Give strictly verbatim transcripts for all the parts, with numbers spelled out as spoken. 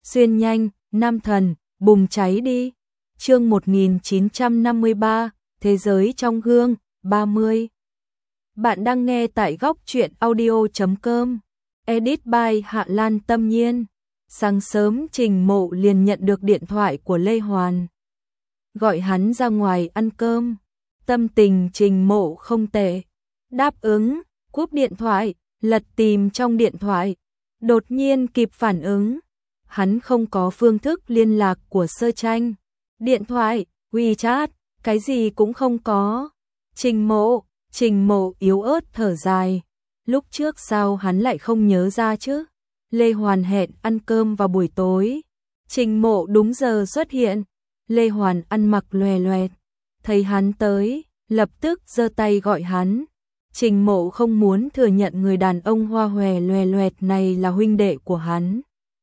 xuyên nhanh, nam thần, bùng cháy đi. Chương một nghìn chín trăm năm mươi ba, Thế giới trong gương, ba mươi. Bạn đang nghe tại góc truyện audio chấm com. Edit by Hạ Lan Tâm Nhiên. Sáng sớm Trình Mộ liền nhận được điện thoại của Lê Hoàn. Gọi hắn ra ngoài ăn cơm. Tâm tình Trình Mộ không tệ. Đáp ứng, cúp điện thoại, lật tìm trong điện thoại. Đột nhiên kịp phản ứng. Hắn không có phương thức liên lạc của Sơ Tranh. Điện thoại, WeChat, cái gì cũng không có. Trình Mộ, Trình Mộ yếu ớt thở dài. Lúc trước sao hắn lại không nhớ ra chứ? Lê Hoàn hẹn ăn cơm vào buổi tối. Trình Mộ đúng giờ xuất hiện. Lê Hoàn ăn mặc loè loẹt. Thấy hắn tới, lập tức giơ tay gọi hắn. Trình Mộ không muốn thừa nhận người đàn ông hoa hòe loè loẹt này là huynh đệ của hắn.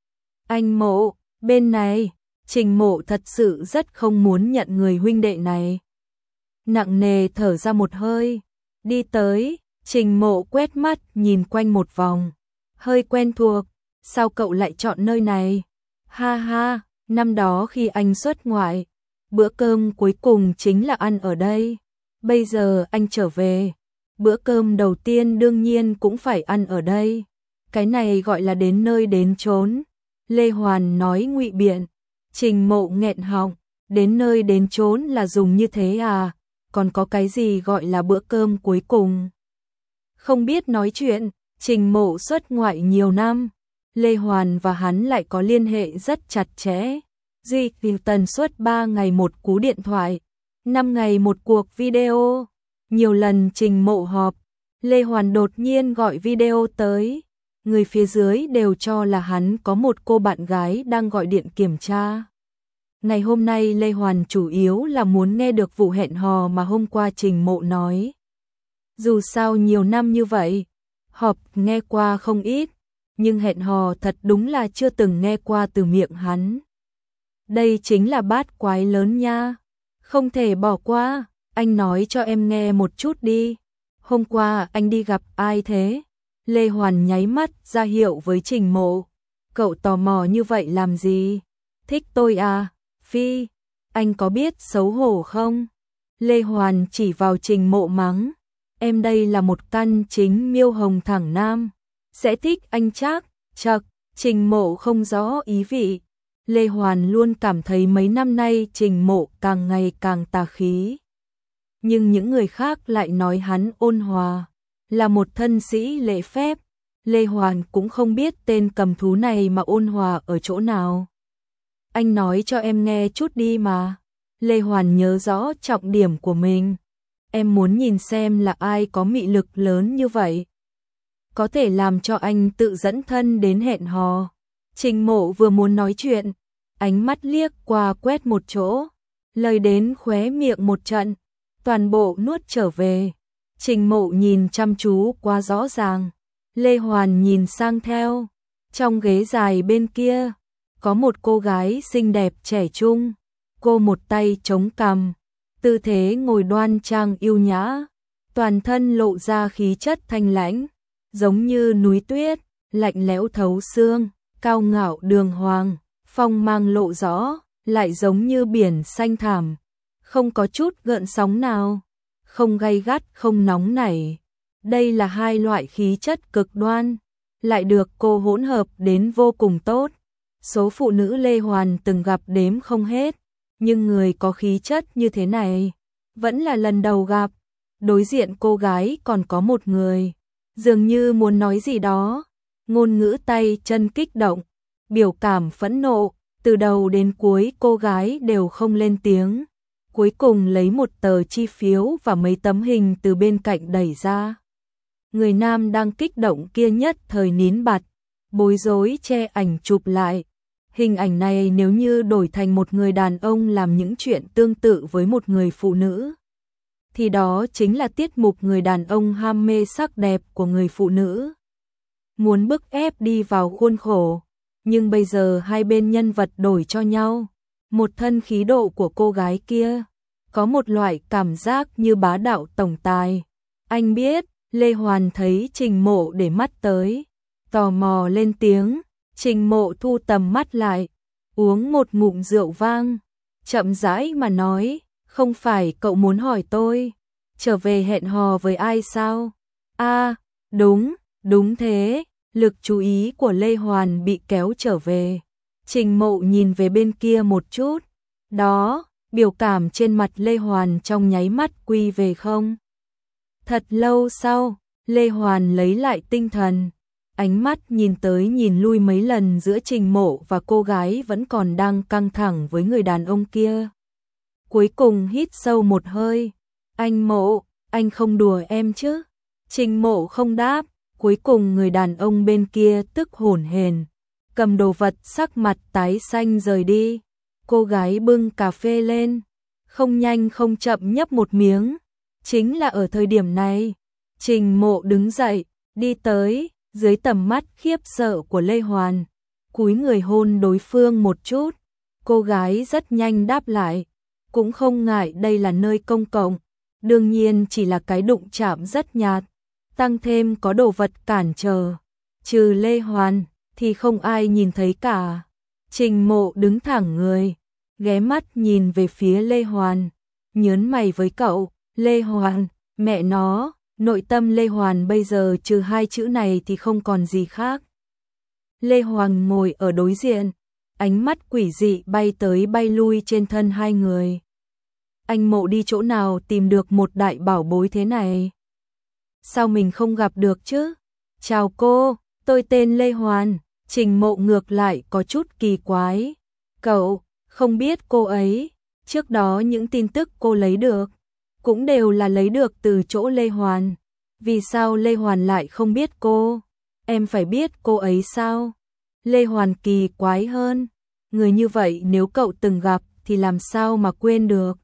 Anh Mộ, bên này. Trình Mộ thật sự rất không muốn nhận người huynh đệ này. Nặng nề thở ra một hơi. Đi tới, Trình Mộ quét mắt nhìn quanh một vòng. Hơi quen thuộc, sao cậu lại chọn nơi này? Ha ha, năm đó khi anh xuất ngoại, bữa cơm cuối cùng chính là ăn ở đây. Bây giờ anh trở về, bữa cơm đầu tiên đương nhiên cũng phải ăn ở đây. Cái này gọi là đến nơi đến chốn. Lê Hoàn nói ngụy biện. Trình Mộ nghẹn họng, đến nơi đến chốn là dùng như thế à, còn có cái gì gọi là bữa cơm cuối cùng? Không biết nói chuyện, Trình Mộ xuất ngoại nhiều năm, Lê Hoàn và hắn lại có liên hệ rất chặt chẽ. Duy trì tần suất ba ngày một cú điện thoại, năm ngày một cuộc video. Nhiều lần Trình Mộ họp, Lê Hoàn đột nhiên gọi video tới. Người phía dưới đều cho là hắn có một cô bạn gái đang gọi điện kiểm tra. Ngày hôm nay Lê Hoàn chủ yếu là muốn nghe được vụ hẹn hò mà hôm qua Trình Mộ nói. Dù sao nhiều năm như vậy, họp nghe qua không ít, nhưng hẹn hò thật đúng là chưa từng nghe qua từ miệng hắn. Đây chính là bát quái lớn nha, không thể bỏ qua, anh nói cho em nghe một chút đi. Hôm qua anh đi gặp ai thế? Lê Hoàn nháy mắt ra hiệu với Trình Mộ. Cậu tò mò như vậy làm gì? Thích tôi à? Phi, anh có biết xấu hổ không? Lê Hoàn chỉ vào Trình Mộ mắng. Em đây là một căn chính miêu hồng thẳng nam. Sẽ thích anh chắc, chật, Trình Mộ không rõ ý vị. Lê Hoàn luôn cảm thấy mấy năm nay Trình Mộ càng ngày càng tà khí. Nhưng những người khác lại nói hắn ôn hòa, là một thân sĩ lễ phép. Lê Hoàn cũng không biết tên cầm thú này mà ôn hòa ở chỗ nào. Anh nói cho em nghe chút đi mà. Lê Hoàn nhớ rõ trọng điểm của mình. Em muốn nhìn xem là ai có mị lực lớn như vậy, có thể làm cho anh tự dẫn thân đến hẹn hò. Trình Mộ vừa muốn nói chuyện, ánh mắt liếc qua quét một chỗ, lời đến khóe miệng một trận, toàn bộ nuốt trở về. Trình Mộ nhìn chăm chú quá rõ ràng. Lê Hoàn nhìn sang theo. Trong ghế dài bên kia, có một cô gái xinh đẹp trẻ trung. Cô một tay chống cằm, tư thế ngồi đoan trang yêu nhã, toàn thân lộ ra khí chất thanh lãnh, giống như núi tuyết, lạnh lẽo thấu xương, cao ngạo đường hoàng, phong mang lộ rõ, lại giống như biển xanh thẳm, không có chút gợn sóng nào, không gay gắt, không nóng nảy. Đây là hai loại khí chất cực đoan, lại được cô hỗn hợp đến vô cùng tốt. Số phụ nữ Lê Hoàn từng gặp đếm không hết, nhưng người có khí chất như thế này vẫn là lần đầu gặp. Đối diện cô gái còn có một người, dường như muốn nói gì đó, ngôn ngữ tay chân kích động, biểu cảm phẫn nộ, từ đầu đến cuối cô gái đều không lên tiếng. Cuối cùng lấy một tờ chi phiếu và mấy tấm hình từ bên cạnh đẩy ra. Người nam đang kích động kia nhất thời nín bặt, bối rối che ảnh chụp lại. Hình ảnh này nếu như đổi thành một người đàn ông làm những chuyện tương tự với một người phụ nữ, thì đó chính là tiết mục người đàn ông ham mê sắc đẹp của người phụ nữ, muốn bức ép đi vào khuôn khổ. Nhưng bây giờ hai bên nhân vật đổi cho nhau. Một thân khí độ của cô gái kia, có một loại cảm giác như bá đạo tổng tài. Anh biết, Lê Hoàn thấy Trình Mộ để mắt tới, tò mò lên tiếng. Trình Mộ thu tầm mắt lại, uống một ngụm rượu vang, chậm rãi mà nói, không phải cậu muốn hỏi tôi, trở về hẹn hò với ai sao? À, đúng, đúng thế, lực chú ý của Lê Hoàn bị kéo trở về. Trình Mộ nhìn về bên kia một chút, đó, biểu cảm trên mặt Lê Hoàn trong nháy mắt quy về không. Thật lâu sau, Lê Hoàn lấy lại tinh thần, ánh mắt nhìn tới nhìn lui mấy lần giữa Trình Mộ và cô gái vẫn còn đang căng thẳng với người đàn ông kia. Cuối cùng hít sâu một hơi, anh Mộ, anh không đùa em chứ? Trình Mộ không đáp, cuối cùng người đàn ông bên kia tức hổn hển, cầm đồ vật sắc mặt tái xanh rời đi. Cô gái bưng cà phê lên, không nhanh không chậm nhấp một miếng. Chính là ở thời điểm này, Trình Mộ đứng dậy, đi tới, dưới tầm mắt khiếp sợ của Lê Hoàn, cúi người hôn đối phương một chút. Cô gái rất nhanh đáp lại, cũng không ngại đây là nơi công cộng, đương nhiên chỉ là cái đụng chạm rất nhạt, tăng thêm có đồ vật cản trở, trừ Lê Hoàn thì không ai nhìn thấy cả. Trình Mộ đứng thẳng người, ghé mắt nhìn về phía Lê Hoàn, nhớn mày với cậu. Lê Hoàn, mẹ nó, nội tâm Lê Hoàn bây giờ trừ hai chữ này thì không còn gì khác. Lê Hoàn ngồi ở đối diện, ánh mắt quỷ dị bay tới bay lui trên thân hai người. Anh Mộ đi chỗ nào tìm được một đại bảo bối thế này? Sao mình không gặp được chứ? Chào cô, tôi tên Lê Hoàn. Trình Mộ ngược lại có chút kỳ quái. Cậu, không biết cô ấy, trước đó những tin tức cô lấy được cũng đều là lấy được từ chỗ Lê Hoàn. Vì sao Lê Hoàn lại không biết cô? Em phải biết cô ấy sao? Lê Hoàn kỳ quái hơn. Người như vậy nếu cậu từng gặp thì làm sao mà quên được?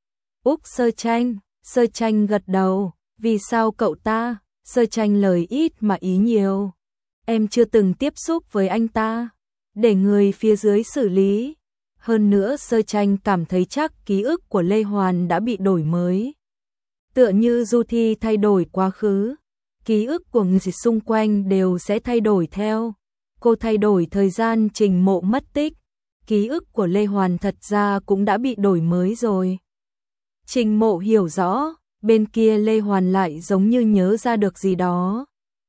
Úc Sơ Tranh, Sơ Tranh gật đầu. Vì sao cậu ta? Sơ Tranh lời ít mà ý nhiều. Em chưa từng tiếp xúc với anh ta. Để người phía dưới xử lý. Hơn nữa Sơ Tranh cảm thấy chắc ký ức của Lê Hoàn đã bị đổi mới. Tựa như Du Thi thay đổi quá khứ, ký ức của người xung quanh đều sẽ thay đổi theo. Cô thay đổi thời gian Trình Mộ mất tích, ký ức của Lê Hoàn thật ra cũng đã bị đổi mới rồi. Trình Mộ hiểu rõ, bên kia Lê Hoàn lại giống như nhớ ra được gì đó.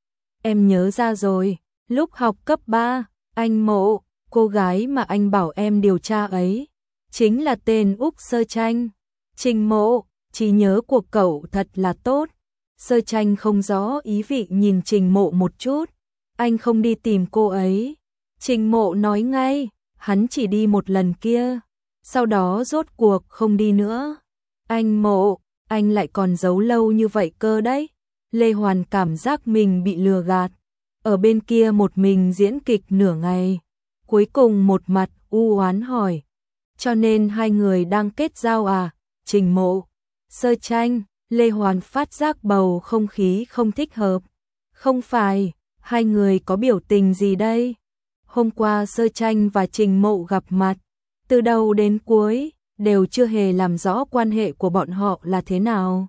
Em nhớ ra rồi, lúc học cấp ba, anh Mộ, cô gái mà anh bảo em điều tra ấy, chính là tên Úc Sơ Tranh. Trình Mộ, trí nhớ của cậu thật là tốt. Sơ Tranh không rõ ý vị nhìn Trình Mộ một chút. Anh không đi tìm cô ấy. Trình Mộ nói ngay, hắn chỉ đi một lần kia, sau đó rốt cuộc không đi nữa. Anh Mộ, anh lại còn giấu lâu như vậy cơ đấy. Lê Hoàn cảm giác mình bị lừa gạt, ở bên kia một mình diễn kịch nửa ngày, cuối cùng một mặt u oán hỏi, cho nên hai người đang kết giao à? Trình Mộ, Sơ Tranh, Lê Hoàn phát giác bầu không khí không thích hợp. Không phải, hai người có biểu tình gì đây? Hôm qua Sơ Tranh và Trình Mộ gặp mặt, từ đầu đến cuối đều chưa hề làm rõ quan hệ của bọn họ là thế nào.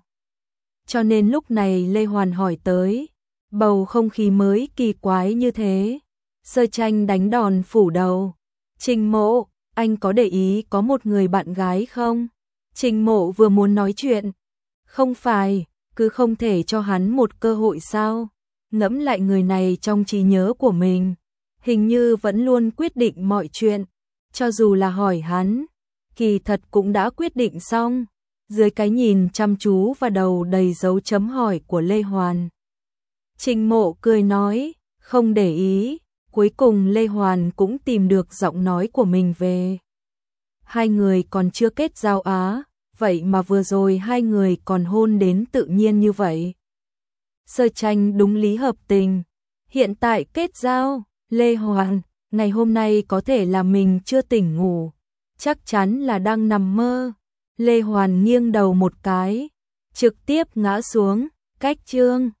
Cho nên lúc này Lê Hoàn hỏi tới, bầu không khí mới kỳ quái như thế. Sơ Tranh đánh đòn phủ đầu. Trình Mộ, anh có để ý có một người bạn gái không? Trình Mộ vừa muốn nói chuyện. Không phải, cứ không thể cho hắn một cơ hội sao? Ngẫm lại người này trong trí nhớ của mình, hình như vẫn luôn quyết định mọi chuyện. Cho dù là hỏi hắn, kỳ thật cũng đã quyết định xong. Dưới cái nhìn chăm chú và đầu đầy dấu chấm hỏi của Lê Hoàn, Trình Mộ cười nói, không để ý. Cuối cùng Lê Hoàn cũng tìm được giọng nói của mình về. Hai người còn chưa kết giao á, vậy mà vừa rồi hai người còn hôn đến tự nhiên như vậy. Sơ Tranh đúng lý hợp tình. Hiện tại kết giao, Lê Hoàn, ngày hôm nay có thể là mình chưa tỉnh ngủ, chắc chắn là đang nằm mơ. Lê Hoàn nghiêng đầu một cái, trực tiếp ngã xuống, cách chương.